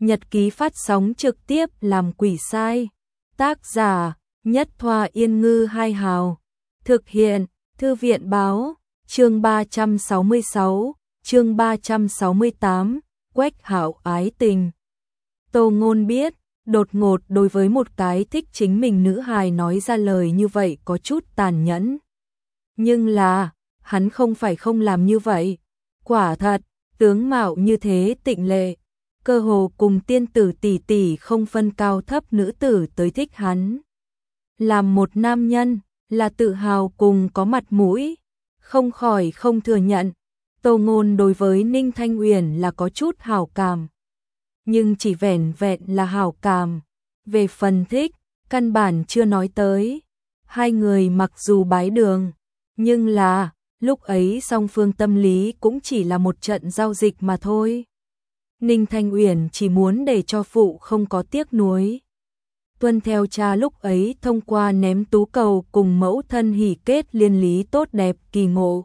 Nhật ký phát sóng trực tiếp làm quỷ sai. Tác giả Nhất Thoa Yên Ngư Hai Hào. Thực hiện Thư viện Báo. Chương 366, chương 368, Quách Hạo ái tình. Tô Ngôn biết, đột ngột đối với một cái thích chính mình nữ hài nói ra lời như vậy có chút tàn nhẫn. Nhưng là, hắn không phải không làm như vậy. Quả thật, tướng mạo như thế tịnh lệ, cơ hồ cùng tiên tử tỷ tỷ không phân cao thấp nữ tử tới thích hắn. Làm một nam nhân, là tự hào cùng có mặt mũi, không khỏi không thừa nhận. Tô Ngôn đối với Ninh Thanh Uyển là có chút hảo cảm. Nhưng chỉ vẻn vẹn là hảo cảm. Về phần thích, căn bản chưa nói tới. Hai người mặc dù bái đường, nhưng là, lúc ấy song phương tâm lý cũng chỉ là một trận giao dịch mà thôi. Ninh Thanh Uyển chỉ muốn để cho phụ không có tiếc nuối. Tuân theo cha lúc ấy thông qua ném tú cầu cùng mẫu thân hỉ kết liên lý tốt đẹp kỳ ngộ.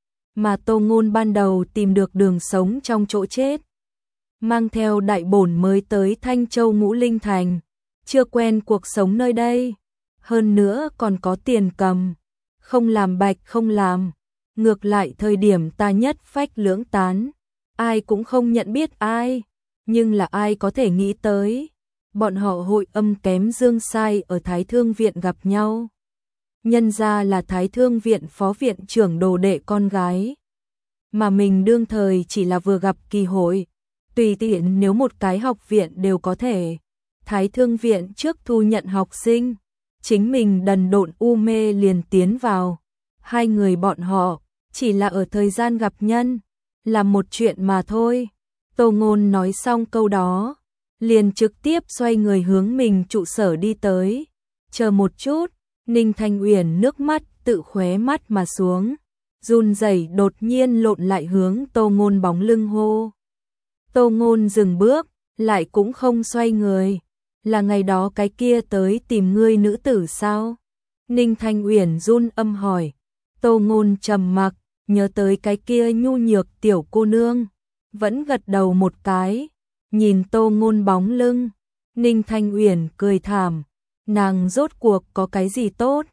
Mà Tô Ngôn ban đầu tìm được đường sống trong chỗ chết. Mang theo đại bổn mới tới Thanh Châu Ngũ Linh Thành. Chưa quen cuộc sống nơi đây. Hơn nữa còn có tiền cầm. Không làm bạch không làm. Ngược lại thời điểm ta nhất phách lưỡng tán. Ai cũng không nhận biết ai. Nhưng là ai có thể nghĩ tới. Bọn họ hội âm kém dương sai ở Thái Thương Viện gặp nhau. Nhân ra là Thái Thương Viện phó viện trưởng đồ đệ con gái. Mà mình đương thời chỉ là vừa gặp kỳ hội. Tùy tiện nếu một cái học viện đều có thể. Thái Thương Viện trước thu nhận học sinh. Chính mình đần độn u mê liền tiến vào. Hai người bọn họ chỉ là ở thời gian gặp nhân. Là một chuyện mà thôi. Tô Ngôn nói xong câu đó. Liền trực tiếp xoay người hướng mình trụ sở đi tới. Chờ một chút. Ninh Thanh Uyển nước mắt tự khóe mắt mà xuống. Run rẩy đột nhiên lộn lại hướng Tô Ngôn bóng lưng hô. Tô Ngôn dừng bước, lại cũng không xoay người. Là ngày đó cái kia tới tìm ngươi nữ tử sao? Ninh Thanh Uyển run âm hỏi. Tô Ngôn trầm mặc, nhớ tới cái kia nhu nhược tiểu cô nương. Vẫn gật đầu một cái, nhìn Tô Ngôn bóng lưng. Ninh Thanh Uyển cười thảm. Nàng rốt cuộc có cái gì tốt?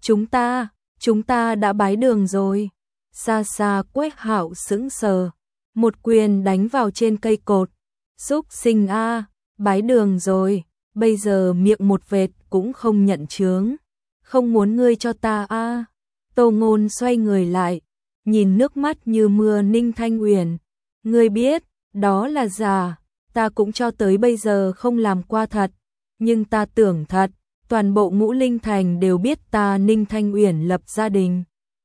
Chúng ta đã bái đường rồi. Xa xa Quách Hạo sững sờ. Một quyền đánh vào trên cây cột. Xúc sinh a, bái đường rồi. Bây giờ miệng một vệt cũng không nhận chướng. Không muốn ngươi cho ta a. Tô Ngôn xoay người lại. Nhìn nước mắt như mưa Ninh Thanh Uyển. Ngươi biết, đó là giả. Ta cũng cho tới bây giờ không làm qua thật. Nhưng ta tưởng thật. Toàn bộ Ngũ Linh Thành đều biết ta Ninh Thanh Uyển lập gia đình.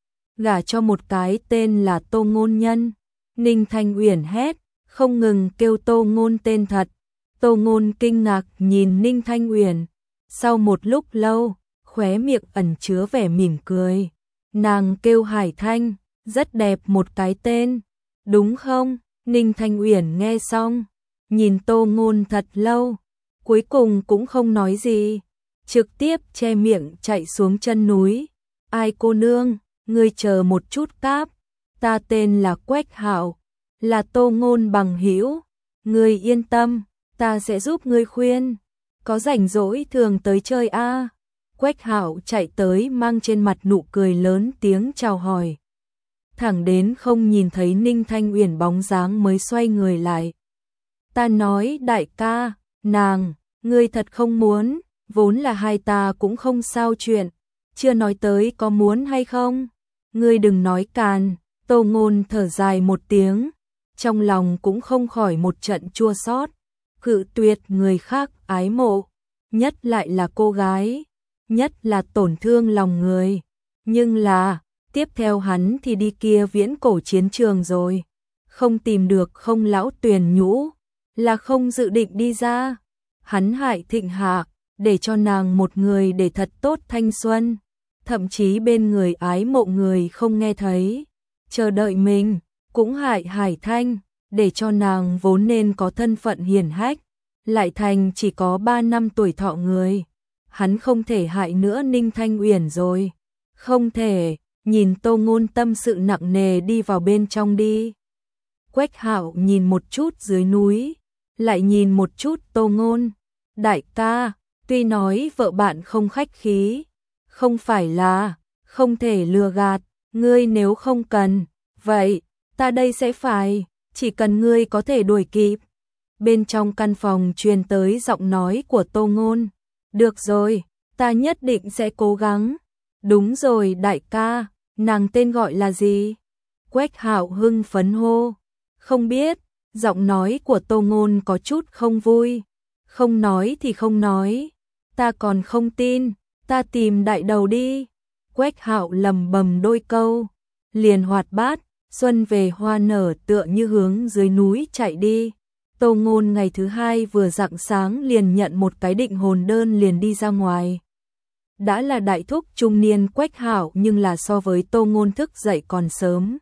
Gả cho một cái tên là Tô Ngôn nhân. Ninh Thanh Uyển hét, không ngừng kêu Tô Ngôn tên thật. Tô Ngôn kinh ngạc nhìn Ninh Thanh Uyển. Sau một lúc lâu, khóe miệng ẩn chứa vẻ mỉm cười. Nàng kêu Hải Thanh, rất đẹp một cái tên. Đúng không? Ninh Thanh Uyển nghe xong, nhìn Tô Ngôn thật lâu. Cuối cùng cũng không nói gì. Trực tiếp che miệng chạy xuống chân núi. Ai cô nương, ngươi chờ một chút cáp. Ta tên là Quách Hạo, là Tô Ngôn bằng hữu. Ngươi yên tâm, ta sẽ giúp ngươi khuyên. Có rảnh rỗi thường tới chơi a. Quách Hạo chạy tới mang trên mặt nụ cười lớn tiếng chào hỏi. Thẳng đến không nhìn thấy Ninh Thanh Uyển bóng dáng mới xoay người lại. Ta nói đại ca, nàng, ngươi thật không muốn. Vốn là hai ta cũng không sao chuyện. Chưa nói tới có muốn hay không. Ngươi đừng nói càn. Tô Ngôn thở dài một tiếng. Trong lòng cũng không khỏi một trận chua xót. Cự tuyệt người khác ái mộ. Nhất lại là cô gái. Nhất là tổn thương lòng người. Nhưng là, tiếp theo hắn thì đi kia viễn cổ chiến trường rồi. Không tìm được không lão Tuyền Nhũ. Là không dự định đi ra. Hắn hại Thịnh Hạ. Để cho nàng một người để thật tốt thanh xuân. Thậm chí bên người ái mộ người không nghe thấy. Chờ đợi mình, cũng hại Hải Thanh. Để cho nàng vốn nên có thân phận hiển hách. Lại thành chỉ có 3 năm tuổi thọ người. Hắn không thể hại nữa Ninh Thanh Uyển rồi. Không thể, nhìn Tô Ngôn tâm sự nặng nề đi vào bên trong đi. Quách Hạo nhìn một chút dưới núi. lại nhìn một chút Tô Ngôn. Đại ca, tuy nói vợ bạn không khách khí, không phải là không thể lừa gạt, ngươi nếu không cần, vậy ta đây sẽ phải, chỉ cần ngươi có thể đuổi kịp. Bên trong căn phòng truyền tới giọng nói của Tô Ngôn. Được rồi, ta nhất định sẽ cố gắng. Đúng rồi đại ca, nàng tên gọi là gì? Quách Hạo hưng phấn hô. Không biết, giọng nói của Tô Ngôn có chút không vui. Không nói thì không nói, ta còn không tin, ta tìm đại đầu đi. Quách Hạo lầm bầm đôi câu, liền hoạt bát, xuân về hoa nở tựa như hướng dưới núi chạy đi. Tô Ngôn ngày thứ hai vừa rạng sáng liền nhận một cái định hồn đơn liền đi ra ngoài. Đã là đại thúc trung niên Quách Hạo nhưng là so với Tô Ngôn thức dậy còn sớm.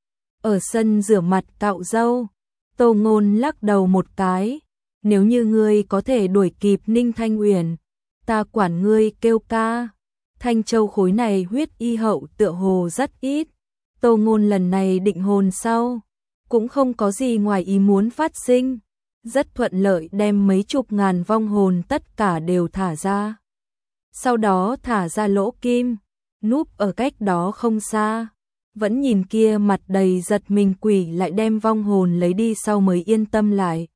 Ở sân rửa mặt cạo râu, Tô Ngôn lắc đầu một cái. Nếu như ngươi có thể đuổi kịp Ninh Thanh Uyển, ta quản ngươi kêu ca. Thanh Châu khối này huyết y hậu tựa hồ rất ít. Tô Ngôn lần này định hồn sau, cũng không có gì ngoài ý muốn phát sinh. Rất thuận lợi đem mấy chục ngàn vong hồn tất cả đều thả ra. Sau đó thả ra lỗ kim, núp ở cách đó không xa. Vẫn nhìn kia mặt đầy giật mình quỷ lại đem vong hồn lấy đi sau mới yên tâm lại.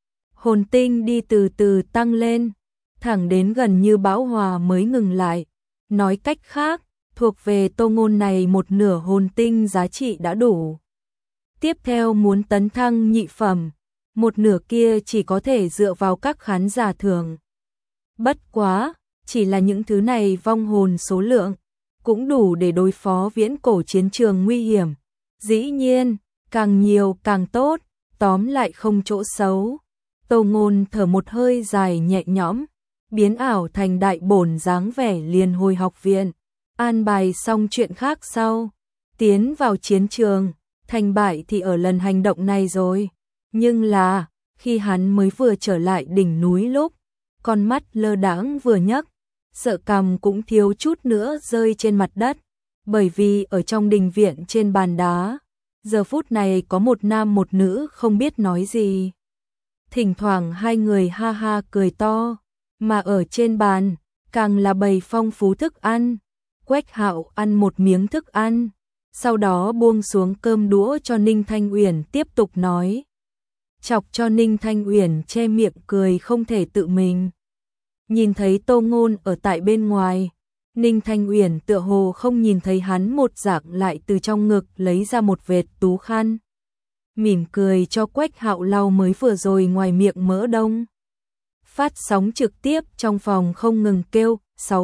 Hồn tinh đi từ từ tăng lên, thẳng đến gần như bão hòa mới ngừng lại. Nói cách khác, thuộc về Tô Ngôn này một nửa hồn tinh giá trị đã đủ. Tiếp theo muốn tấn thăng nhị phẩm, một nửa kia chỉ có thể dựa vào các khán giả thường. Bất quá, chỉ là những thứ này vong hồn số lượng, cũng đủ để đối phó viễn cổ chiến trường nguy hiểm. Dĩ nhiên, càng nhiều càng tốt, tóm lại không chỗ xấu. Tô Ngôn thở một hơi dài nhẹ nhõm, biến ảo thành đại bổn dáng vẻ liền hồi học viện, an bài xong chuyện khác sau, tiến vào chiến trường, thành bại thì ở lần hành động này rồi. Nhưng là, khi hắn mới vừa trở lại đỉnh núi lúc, con mắt lơ đãng vừa nhấc, sợ cằm cũng thiếu chút nữa rơi trên mặt đất, bởi vì ở trong đình viện trên bàn đá, giờ phút này có một nam một nữ không biết nói gì. Thỉnh thoảng hai người ha ha cười to, mà ở trên bàn, càng là bày phong phú thức ăn. Quách Hạo ăn một miếng thức ăn, sau đó buông xuống cơm đũa cho Ninh Thanh Uyển tiếp tục nói. Chọc cho Ninh Thanh Uyển che miệng cười không thể tự mình. Nhìn thấy Tô Ngôn ở tại bên ngoài, Ninh Thanh Uyển tựa hồ không nhìn thấy hắn một dạng lại từ trong ngực lấy ra một vệt tú khăn. Mỉm cười cho Quách Hạo lau mới vừa rồi ngoài miệng mỡ đông. Phát sóng trực tiếp trong phòng không ngừng kêu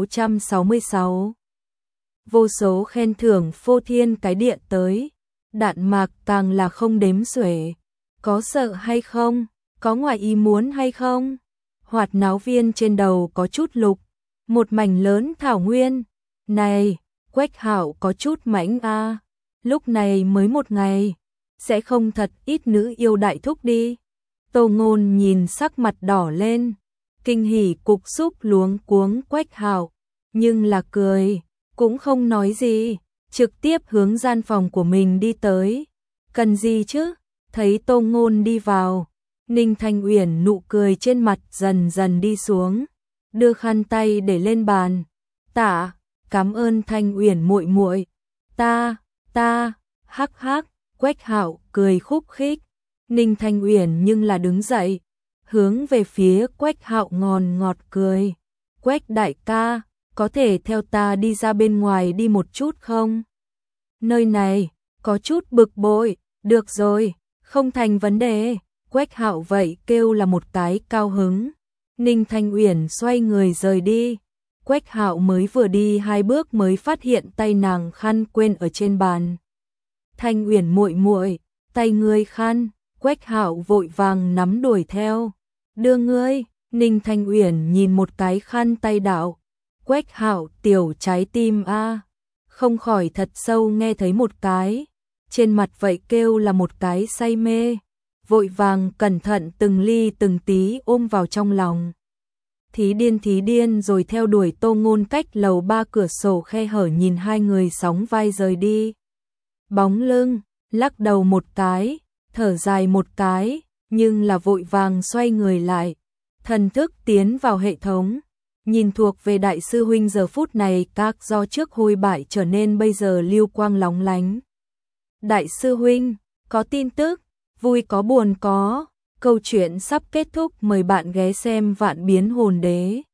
666. Vô số khen thưởng phô thiên cái địa tới, đạn mạc càng là không đếm xuể. Có sợ hay không? Có ngoài ý muốn hay không? Hoạt náo viên trên đầu có chút lục, một mảnh lớn thảo nguyên. Này, Quách Hạo có chút mãnh a. Lúc này mới một ngày, sẽ không thật ít nữ yêu đại thúc đi. Tô Ngôn nhìn sắc mặt đỏ lên, kinh hỉ cục xúc luống cuống Quách Hạo, nhưng là cười, cũng không nói gì, trực tiếp hướng gian phòng của mình đi tới. Cần gì chứ? Thấy Tô Ngôn đi vào, Ninh Thanh Uyển nụ cười trên mặt dần dần đi xuống, đưa khăn tay để lên bàn. Tạ, cảm ơn Thanh Uyển muội muội. Ta, hắc hắc. Quách Hạo cười khúc khích. Ninh Thanh Uyển nhưng là đứng dậy, hướng về phía Quách Hạo ngòn ngọt cười. Quách đại ca, có thể theo ta đi ra bên ngoài đi một chút không? Nơi này, có chút bực bội. Được rồi, không thành vấn đề. Quách Hạo vậy kêu là một cái cao hứng. Ninh Thanh Uyển xoay người rời đi. Quách Hạo mới vừa đi 2 bước mới phát hiện tay nàng khăn quên ở trên bàn. Thanh Uyển muội muội, tay ngươi khăn. Quách Hạo vội vàng nắm đuổi theo. Đưa ngươi. Ninh Thanh Uyển nhìn một cái khăn tay đạo. Quách Hạo tiểu trái tim a, không khỏi thật sâu nghe thấy một cái. Trên mặt vậy kêu là một cái say mê. Vội vàng cẩn thận từng ly từng tí ôm vào trong lòng. Thí điên rồi theo đuổi Tô Ngôn cách lầu 3 cửa sổ khe hở nhìn hai người sóng vai rời đi. Bóng lưng, lắc đầu một cái, thở dài một cái, nhưng là vội vàng xoay người lại, thần thức tiến vào hệ thống, nhìn thuộc về đại sư huynh giờ phút này các do trước hôi bại trở nên bây giờ lưu quang lóng lánh. Đại sư huynh, có tin tức, vui có buồn có, câu chuyện sắp kết thúc, mời bạn ghé xem Vạn Biến Hồn Đế.